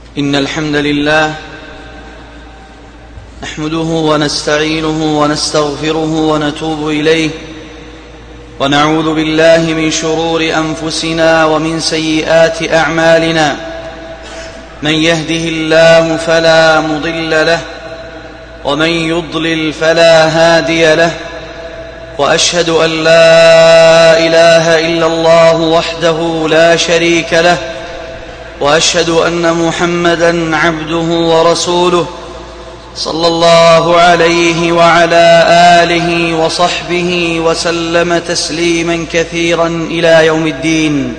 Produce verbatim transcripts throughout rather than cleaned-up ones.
إن الحمد لله نحمده ونستعينه ونستغفره ونتوب إليه، ونعوذ بالله من شرور أنفسنا ومن سيئات أعمالنا. من يهده الله فلا مضل له، ومن يضلل فلا هادي له، وأشهد أن لا إله إلا الله وحده لا شريك له، وأشهد أن محمدًا عبده ورسوله صلى الله عليه وعلى آله وصحبه وسلم تسليمًا كثيرًا إلى يوم الدين.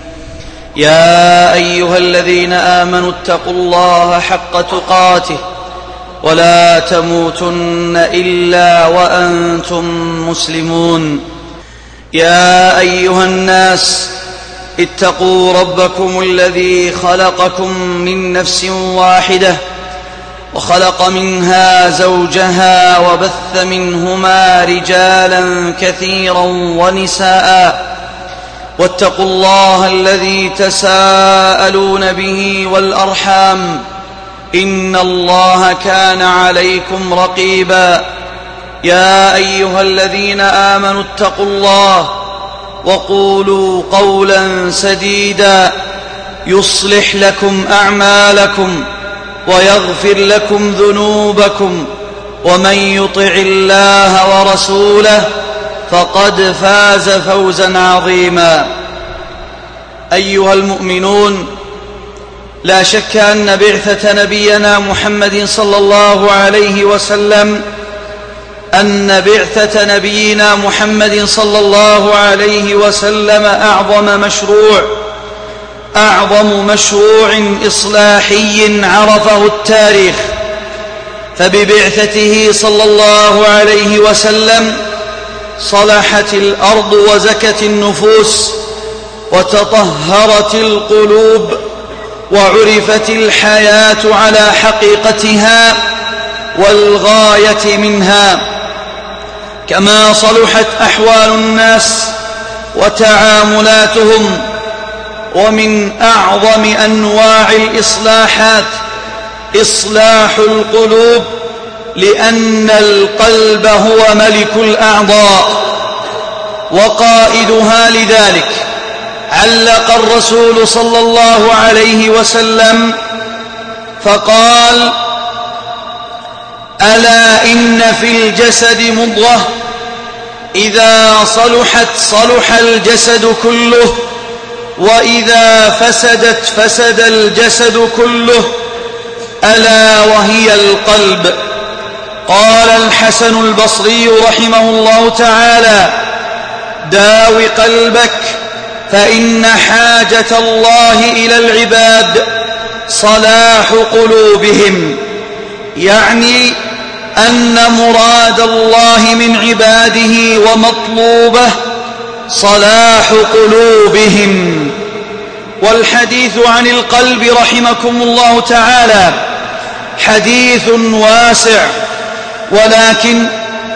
يا أيها الذين آمنوا اتقوا الله حق تقاته ولا تموتن إلا وأنتم مسلمون. يا أيها الناس اتقوا ربكم الذي خلقكم من نفس واحدة، وخلق منها زوجها، وبث منهما رجالا كثيرا ونساء. واتقوا الله الذي تساءلون به والأرحام، إن الله كان عليكم رقيبا. يا أيها الذين آمنوا اتقوا الله وقولوا قولا سديدا يصلح لكم أعمالكم ويغفر لكم ذنوبكم، ومن يطع الله ورسوله فقد فاز فوزا عظيما. أيها المؤمنون، لا شك أن بعثة نبينا محمد صلى الله عليه وسلم أن بعثة نبينا محمد صلى الله عليه وسلم أعظم مشروع أعظم مشروع إصلاحي عرفه التاريخ. فببعثته صلى الله عليه وسلم صلحت الأرض وزكت النفوس وتطهرت القلوب وعرفت الحياة على حقيقتها والغاية منها، كما صلحت أحوال الناس وتعاملاتهم. ومن أعظم أنواع الإصلاحات إصلاح القلوب، لأن القلب هو ملك الأعضاء وقائدها. لذلك علق الرسول صلى الله عليه وسلم فقال: ألا إن في الجسد مضغة إذا صلحت صلح الجسد كله، وإذا فسدت فسد الجسد كله، ألا وهي القلب. قال الحسن البصري رحمه الله تعالى: داو قلبك فإن حاجة الله إلى العباد صلاح قلوبهم، يعني أن مراد الله من عباده ومطلوبه صلاح قلوبهم. والحديث عن القلب رحمكم الله تعالى حديث واسع، ولكن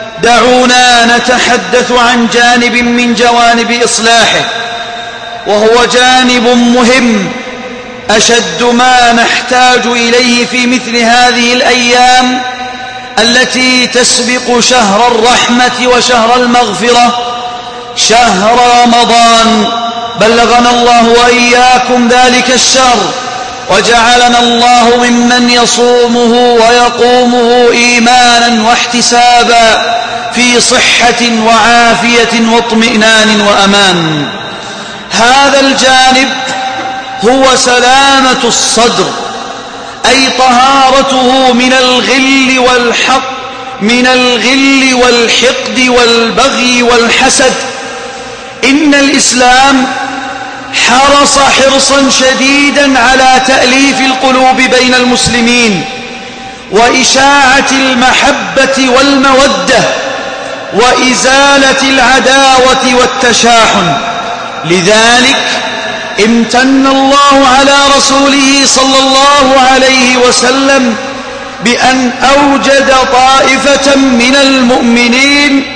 دعونا نتحدث عن جانب من جوانب إصلاحه، وهو جانب مهم أشد ما نحتاج إليه في مثل هذه الأيام التي تسبق شهر الرحمة وشهر المغفرة، شهر رمضان. بلغنا الله وإياكم ذلك الشهر، وجعلنا الله ممن يصومه ويقومه إيمانا واحتسابا في صحة وعافية واطمئنان وأمان. هذا الجانب هو سلامة الصدر، أي طهارته من الغل والحق من الغل والحقد والبغي والحسد. إن الإسلام حرص حرصا شديدا على تأليف القلوب بين المسلمين وإشاعة المحبة والمودة وإزالة العداوة والتشاحن. لذلك امتن الله على رسوله صلى الله عليه وسلم بأن أوجد طائفة من المؤمنين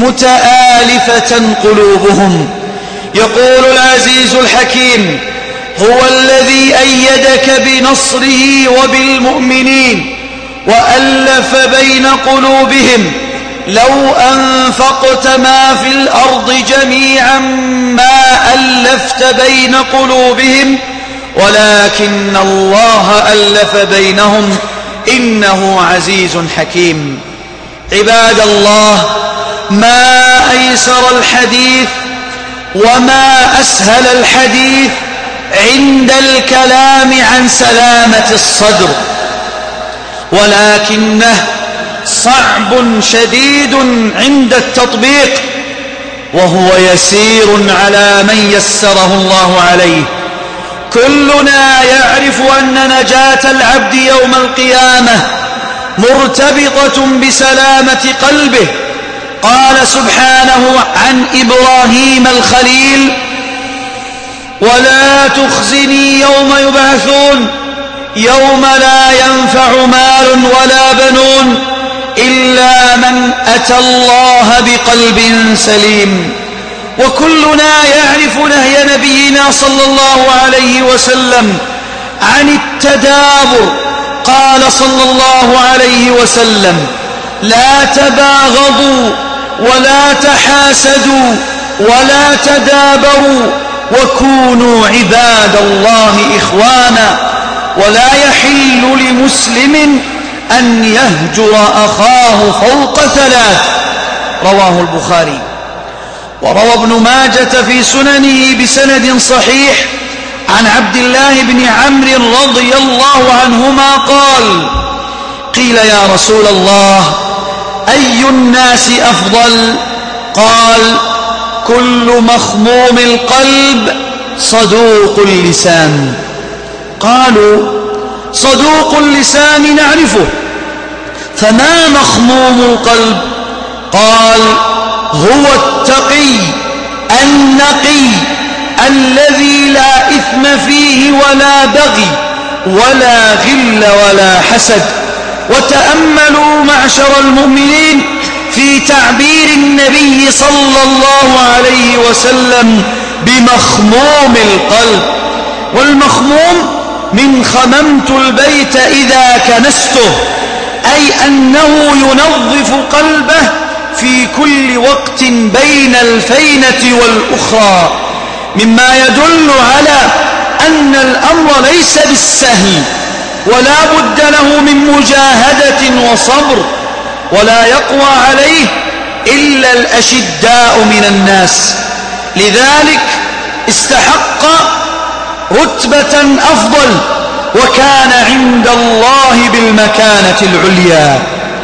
متآلفة قلوبهم. يقول العزيز الحكيم: هو الذي أيدك بنصره وبالمؤمنين وألف بين قلوبهم لو أنفقت ما في الأرض جميعا ما ألفت بين قلوبهم ولكن الله ألف بينهم إنه عزيز حكيم. عباد الله، ما أيسر الحديث وما أسهل الحديث عند الكلام عن سلامة الصدر، ولكنه صعب شديد عند التطبيق، وهو يسير على من يسره الله عليه. كلنا يعرف أن نجاة العبد يوم القيامة مرتبطة بسلامة قلبه. قال سبحانه عن إبراهيم الخليل: ولا تخزني يوم يبعثون يوم لا ينفع مال ولا بنون إلا من أتى الله بقلب سليم. وكلنا يعرف نهي نبينا صلى الله عليه وسلم عن التدابر. قال صلى الله عليه وسلم: لا تباغضوا ولا تحاسدوا ولا تدابروا وكونوا عباد الله إخوانا، ولا يحل لمسلم أن يهجر أخاه فوق ثلاث. رواه البخاري. وروى ابن ماجة في سننه بسند صحيح عن عبد الله بن عمرو رضي الله عنهما قال: قيل يا رسول الله أي الناس أفضل؟ قال: كل مخموم القلب صدوق اللسان. قالوا: صدوق اللسان نعرفه، فما مخموم القلب؟ قال: هو التقي النقي الذي لا إثم فيه ولا بغي ولا غل ولا حسد. وتأملوا معشر المؤمنين في تعبير النبي صلى الله عليه وسلم بمخموم القلب. والمخموم من خممت البيت إذا كنسته، أي أنه ينظف قلبه في كل وقت بين الفينة والأخرى، مما يدل على أن الأمر ليس بالسهل، ولا بد له من مجاهدة وصبر، ولا يقوى عليه إلا الأشداء من الناس. لذلك استحق رتبة أفضل، وكان عند الله بالمكانة العليا.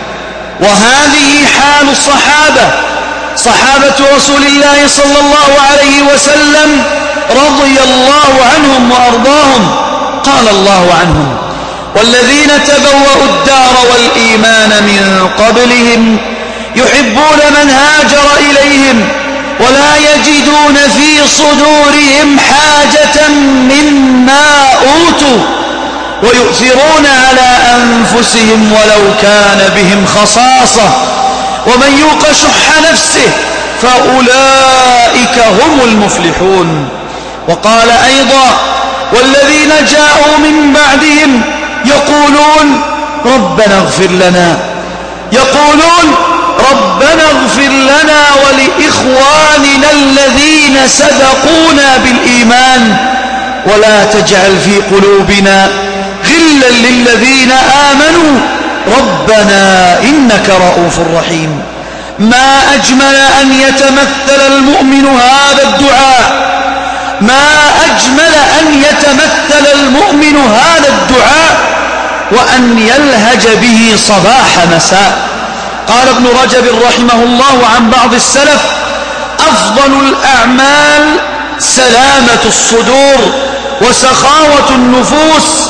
وهذه حال الصحابة، صحابة رسول الله صلى الله عليه وسلم رضي الله عنهم وأرضاهم. قال الله عنهم: والذين تبوأوا الدار والإيمان من قبلهم يحبون من هاجر إليهم ولا يجدون في صدورهم حاجة مما أوتوا ويؤثرون على أنفسهم ولو كان بهم خصاصة ومن يوق شح نفسه فأولئك هم المفلحون. وقال أيضا: والذين جاءوا من بعدهم يقولون ربنا اغفر لنا يقولون ربنا اغفر لنا ولإخواننا الذين سبقونا بالإيمان ولا تجعل في قلوبنا غلا للذين آمنوا ربنا إنك رؤوف رحيم. ما أجمل أن يتمثل المؤمن هذا الدعاء ما أجمل أن يتمثل المؤمن هذا الدعاء وأن يلهج به صباح مساء. قال ابن رجب رحمه الله عن بعض السلف: أفضل الأعمال سلامة الصدور وسخاوة النفوس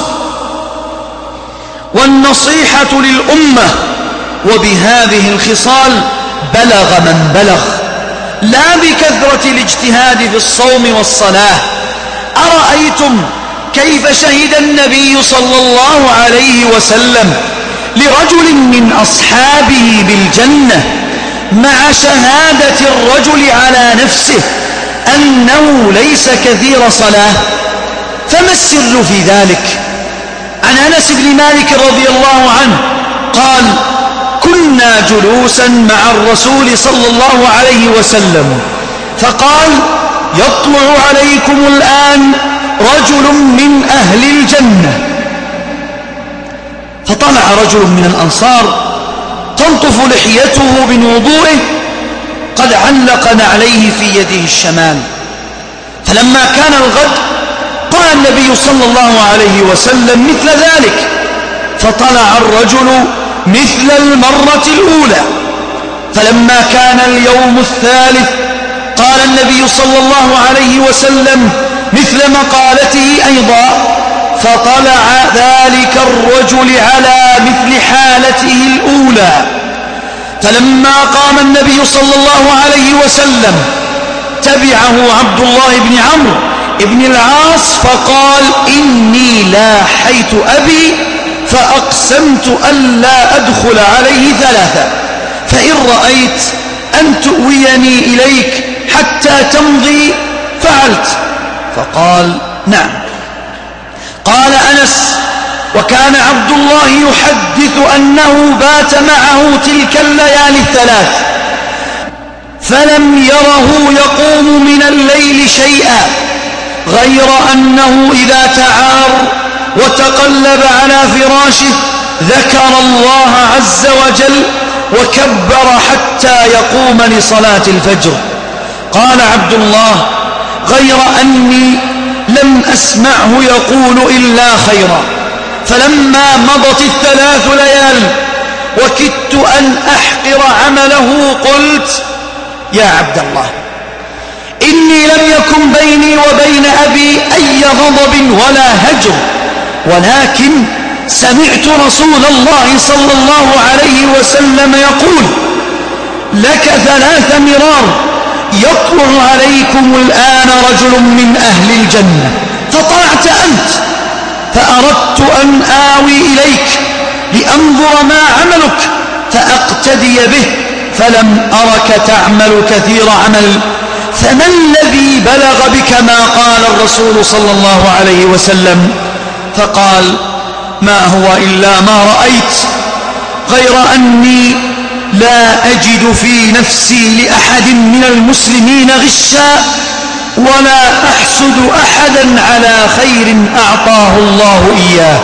والنصيحة للأمة، وبهذه الخصال بلغ من بلغ، لا بكثرة الاجتهاد في الصوم والصلاة. أرأيتم كيف شهد النبي صلى الله عليه وسلم لرجل من أصحابه بالجنة مع شهادة الرجل على نفسه أنه ليس كثير صلاة؟ فما السر في ذلك؟ عن أنس بن مالك رضي الله عنه قال كنا جلوسا مع الرسول صلى الله عليه وسلم فقال يطلع عليكم الآن رجل من أهل الجنة. فطلع رجل من الأنصار تنطف لحيته من وضوئه قد علق نعليه في يده الشمال. فلما كان الغد قال النبي صلى الله عليه وسلم مثل ذلك، فطلع الرجل مثل المرة الأولى. فلما كان اليوم الثالث قال النبي صلى الله عليه وسلم مثل مقالته أيضا، فطلع ذلك الرجل على مثل حالته الأولى. فلما قام النبي صلى الله عليه وسلم تبعه عبد الله بن عمرو بن العاص فقال إني لاحيت أبي فأقسمت ألا أدخل عليه ثلاثة، فإن رأيت أن تؤويني إليك حتى تمضي فعلت. فقال نعم. قال أنس وكان عبد الله يحدث أنه بات معه تلك الليالي الثلاث فلم يره يقوم من الليل شيئا غير أنه إذا تعار وتقلب على فراشه ذكر الله عز وجل وكبر حتى يقوم لصلاة الفجر. قال عبد الله غير أني لم أسمعه يقول إلا خيرا. فلما مضت الثلاث ليال وكدت أن أحقر عمله قلت يا عبد الله إني لم يكن بيني وبين أبي أي غضب ولا هجر، ولكن سمعت رسول الله صلى الله عليه وسلم يقول لك ثلاث مرار يطلع عليكم الآن رجل من أهل الجنة، فطلعت أنت فأردت أن آوي إليك لأنظر ما عملك فأقتدي به، فلم أرك تعمل كثير عمل، فما الذي بلغ بك ما قال الرسول صلى الله عليه وسلم؟ فقال ما هو إلا ما رأيت، غير أني لا أجد في نفسي لأحد من المسلمين غشا ولا أحسد أحدا على خير أعطاه الله إياه.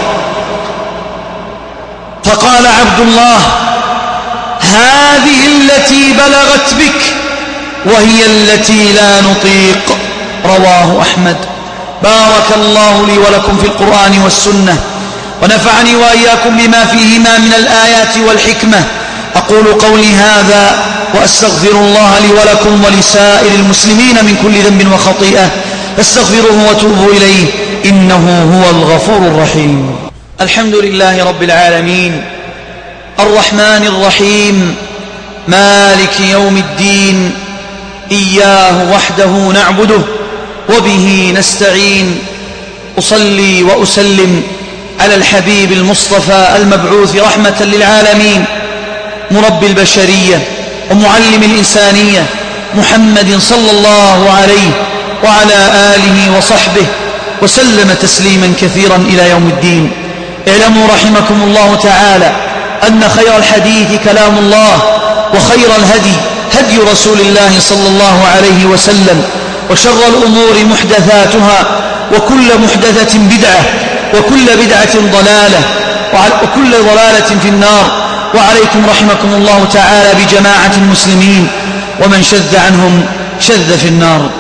فقال عبد الله هذه التي بلغت بك وهي التي لا نطيق. رواه أحمد. بارك الله لي ولكم في القرآن والسنة ونفعني وإياكم بما فيهما من الآيات والحكمة. أقول قولي هذا وأستغفر الله لي ولكم ولسائر المسلمين من كل ذنب وخطيئة فاستغفروه وتوبوا إليه إنه هو الغفور الرحيم. الحمد لله رب العالمين الرحمن الرحيم مالك يوم الدين إياه وحده نعبده وبه نستعين. أصلي وأسلم على الحبيب المصطفى المبعوث رحمة للعالمين مربي البشرية ومعلم الإنسانية محمد صلى الله عليه وعلى آله وصحبه وسلم تسليما كثيرا إلى يوم الدين. اعلموا رحمكم الله تعالى أن خير الحديث كلام الله وخير الهدي هدي رسول الله صلى الله عليه وسلم وشر الأمور محدثاتها وكل محدثة بدعة وكل بدعة ضلالة وكل ضلالة في النار. وعليكم رحمكم الله تعالى بجماعة المسلمين ومن شذ عنهم شذ في النار.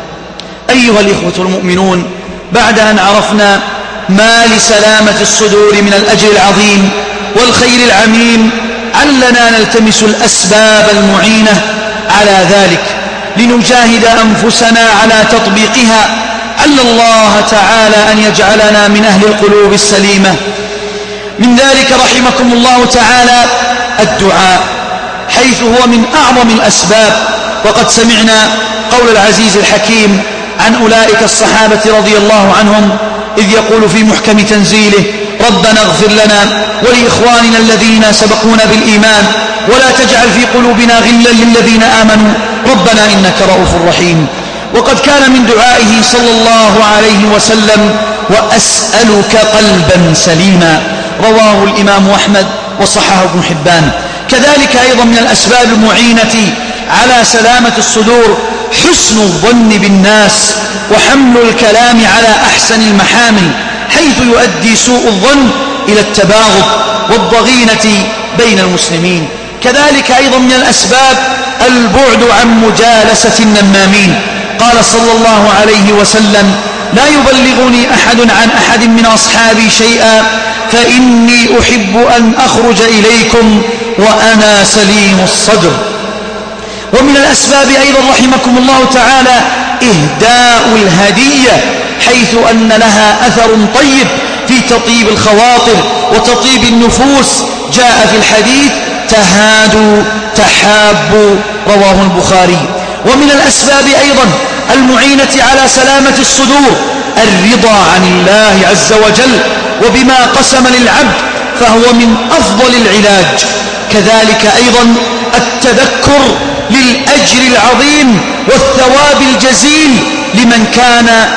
أيها الإخوة المؤمنون، بعد أن عرفنا ما لسلامة الصدور من الأجر العظيم والخير العميم علنا نلتمس الأسباب المعينة على ذلك لنجاهد أنفسنا على تطبيقها، عل الله تعالى أن يجعلنا من أهل القلوب السليمة. من ذلك رحمكم الله تعالى الدعاء، حيث هو من أعظم الأسباب. وقد سمعنا قول العزيز الحكيم عن أولئك الصحابة رضي الله عنهم إذ يقول في محكم تنزيله ربنا اغفر لنا ولإخواننا الذين سبقونا بالإيمان ولا تجعل في قلوبنا غلا للذين آمنوا ربنا إنك رؤوف رحيم. وقد كان من دعائه صلى الله عليه وسلم وأسألك قلبا سليما. رواه الإمام أحمد وصححه ابن حبان. كذلك أيضا من الأسباب المعينة على سلامة الصدور حسن الظن بالناس وحمل الكلام على أحسن المحامل، حيث يؤدي سوء الظن إلى التباغض والضغينة بين المسلمين. كذلك أيضا من الأسباب البعد عن مجالسة النمامين. قال صلى الله عليه وسلم: لا يبلغني أحد عن أحد من أصحابي شيئا فإني أحب أن أخرج إليكم وأنا سليم الصدر. ومن الأسباب أيضا رحمكم الله تعالى إهداء الهدية، حيث أن لها أثر طيب في تطيب الخواطر وتطيب النفوس. جاء في الحديث: تهادوا تحابوا، رواه البخاري. ومن الأسباب أيضا المعينة على سلامة الصدور الرضا عن الله عز وجل وبما قسم للعبد، فهو من أفضل العلاج. كذلك أيضا التذكر للأجر العظيم والثواب الجزيل لمن كان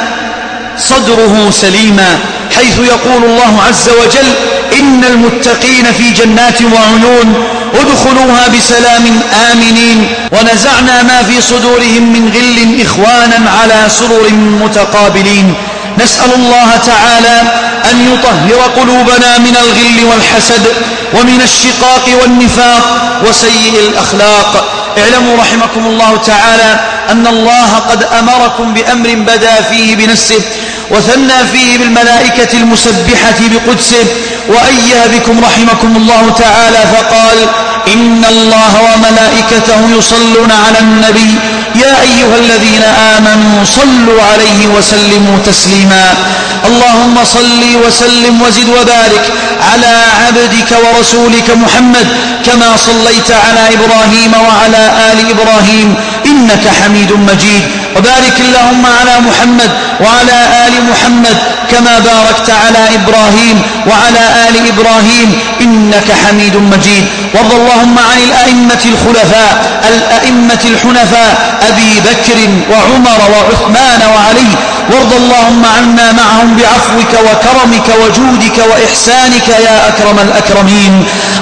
صدره سليما، حيث يقول الله عز وجل: إن المتقين في جنات وعيون ادخلوها بسلام آمنين ونزعنا ما في صدورهم من غل إخوانا على سرر متقابلين. نسأل الله تعالى أن يطهر قلوبنا من الغل والحسد ومن الشقاق والنفاق وسيء الأخلاق. اعلموا رحمكم الله تعالى أن الله قد أمركم بأمر بدأ فيه بنفسه وثنى فيه بالملائكة المسبحة بقدسه وأيه بكم رحمكم الله تعالى فقال: إن الله وملائكته يصلون على النبي يا أيها الذين آمنوا صلوا عليه وسلموا تسليما. اللهم صل وسلم وزد وبارك على عبدك ورسولك محمد كما صليت على إبراهيم وعلى آل إبراهيم إنك حميد مجيد، وبارك اللهم على محمد وعلى آل محمد كما باركت على إبراهيم وعلى آل إبراهيم إنك حميد مجيد. وارض اللهم عن الأئمة الخلفاء الأئمة الحنفاء أبي بكر وعمر وعثمان وعلي، وارض اللهم عنا معهم بعفوك وكرمك وجودك وإحسانك يا أكرم الأكرمين.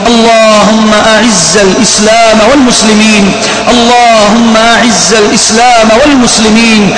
اللهم أعز الإسلام والمسلمين، اللهم أعز الإسلام والمسلمين،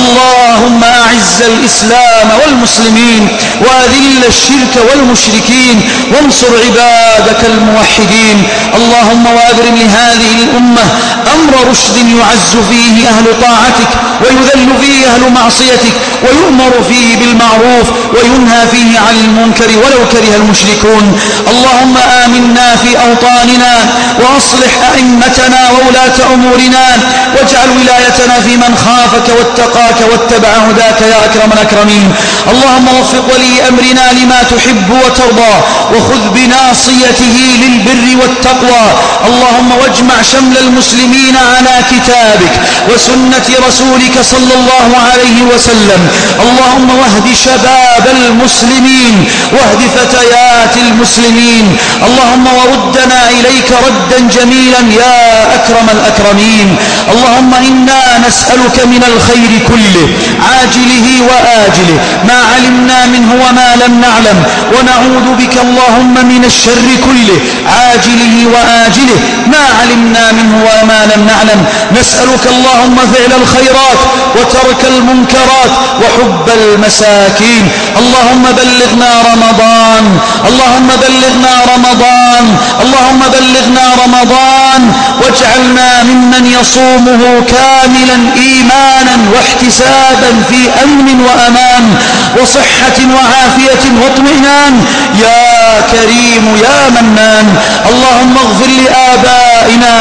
اللهم أعز الإسلام والمسلمين وأذل الشرك والمشركين وانصر عبادك الموحدين. اللهم وأبرم لهذه الأمة أمر رشد يعز فيه أهل طاعتك ويذل فيه أهل معصيتك ويؤمر فيه بالمعروف وينهى فيه عن المنكر ولو كره المشركون. اللهم آمنا في أوطاننا وأصلح أئمتنا وولاة أمورنا واجعل ولايتنا في من خافك واتقاك واتبع هداك يا أكرم الأكرمين. اللهم وفق ولي أمرنا لما تحب وترضى وخذ بناصيته للبر والتقوى. اللهم واجمع شمل المسلمين على كتابك وسنة رسولك صلى الله عليه وسلم. اللهم واهد شباب المسلمين واهد فتيات المسلمين. اللهم وردنا إليك ردا جميلا يا أكرم الأكرمين. اللهم إنا نسألك من الخير كله عاجله وآجله ما علمنا منه وما لم نعلم، ونعوذ بك اللهم من الشر كله عاجله وآجله ما علمنا منه وما لم نعلم. نسألك اللهم فعل الخيرات وترك المنكرات وحب المساكين. اللهم بلغنا رمضان، اللهم بلغنا رمضان، اللهم بلغنا رمضان واجعلنا ممن يصومه كاملا إيمانا واحتسابا في أمن وأمان وصحة وعافية واطمئنان يا كريم يا منان. اللهم اغفر لآبائنا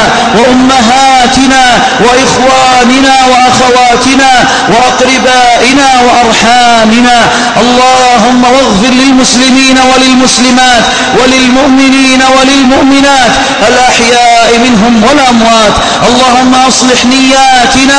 وأمهاتنا وإخواننا وأخواتنا وأقربائنا وأرحامنا. اللهم واغفر للمسلمين وللمسلمات وللمؤمنين وللمؤمنات الأحياء منهم والأموات. اللهم أصلح نياتنا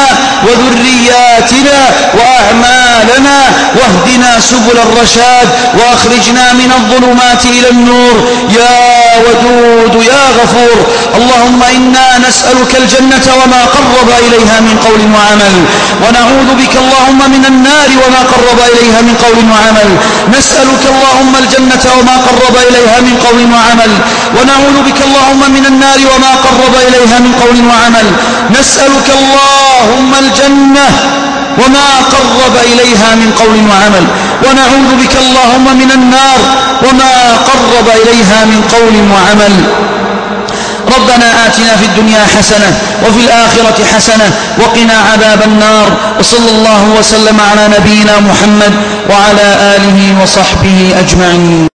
وذرياتنا وأعمالنا واهدنا سبل الرشاد وأخرجنا من الظلمات إلى النور يا ودود يا غفور. اللهم إنا نسألك الجنة وما قرب إليها من قول وعمل، ونعوذ بك اللهم من النار وما قرب إليها من قول وعمل. نسألك اللهم الجنة وما قرب إليها من قول وعمل، ونعوذ بك اللهم من النار وما قرب إليها من قول وعمل. نسألك اللهم الجنة وما قرب إليها من قول وعمل، ونعوذ بك اللهم من النار وما قرب إليها من قول وعمل. ربنا آتنا في الدنيا حسنة وفي الآخرة حسنة وقنا عذاب النار. وصلى الله وسلم على نبينا محمد وعلى آله وصحبه أجمعين.